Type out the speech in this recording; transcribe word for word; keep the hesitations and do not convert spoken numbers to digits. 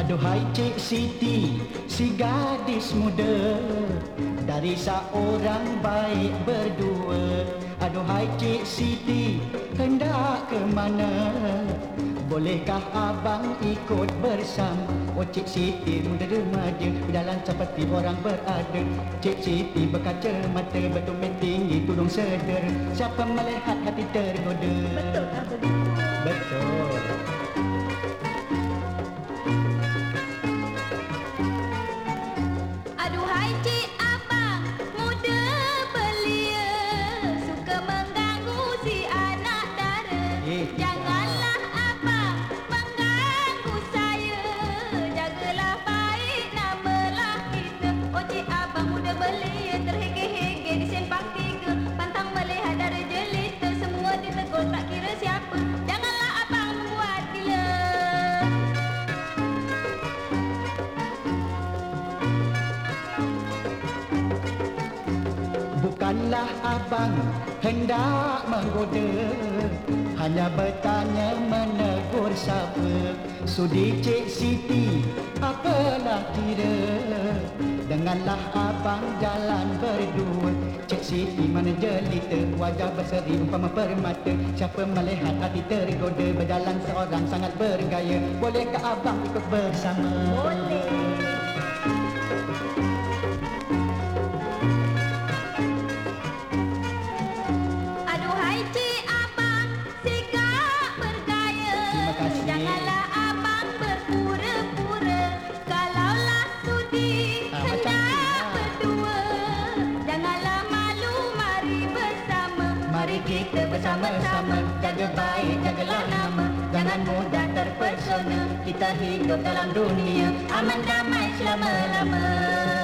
Aduhai Cik Siti, si gadis muda, dari seorang baik berdua. Aduhai Cik Siti, hendak ke mana? Bolehkah abang ikut bersama? Oh Cik Siti muda remaja, berjalan seperti orang berada. Cik Siti berkaca mata, bertumit tinggi tudung seder. Siapa melihat hati tergoda? Betulkah begitu? Betul. Aduhai cik abang muda belia, suka mengganggu si anak dara. Eh, Janganlah abang mengganggu saya, jagalah baik namalah kita. Oh cik abang muda belia, terhege-hege di simpang tiga, pantang melihat dara jelita, semua ditegur tak kira siapa. Janganlah abang membuat gila. Bukanlah abang hendak menggoda, hanya bertanya menegur siapa. Sudi Cik Siti, apalah kira, denganlah abang jalan berdua. Cik Siti mana jelita, wajah berseri umpama permata. Siapa melihat hati tergoda, berjalan seorang sangat bergaya. Bolehkah abang ikut bersama? Boleh. Aduhai cik abang, sikap bergaya. Terima kasih. Janganlah abang berpura-pura. Kalaulah sudi Ah, macam hendak tu lah. berdua, janganlah malu, mari bersama. Mari kita bersama-sama, jaga baik, jagalah nama. Jangan mudah terpesona, kita hidup dalam dunia aman damai selama-lama.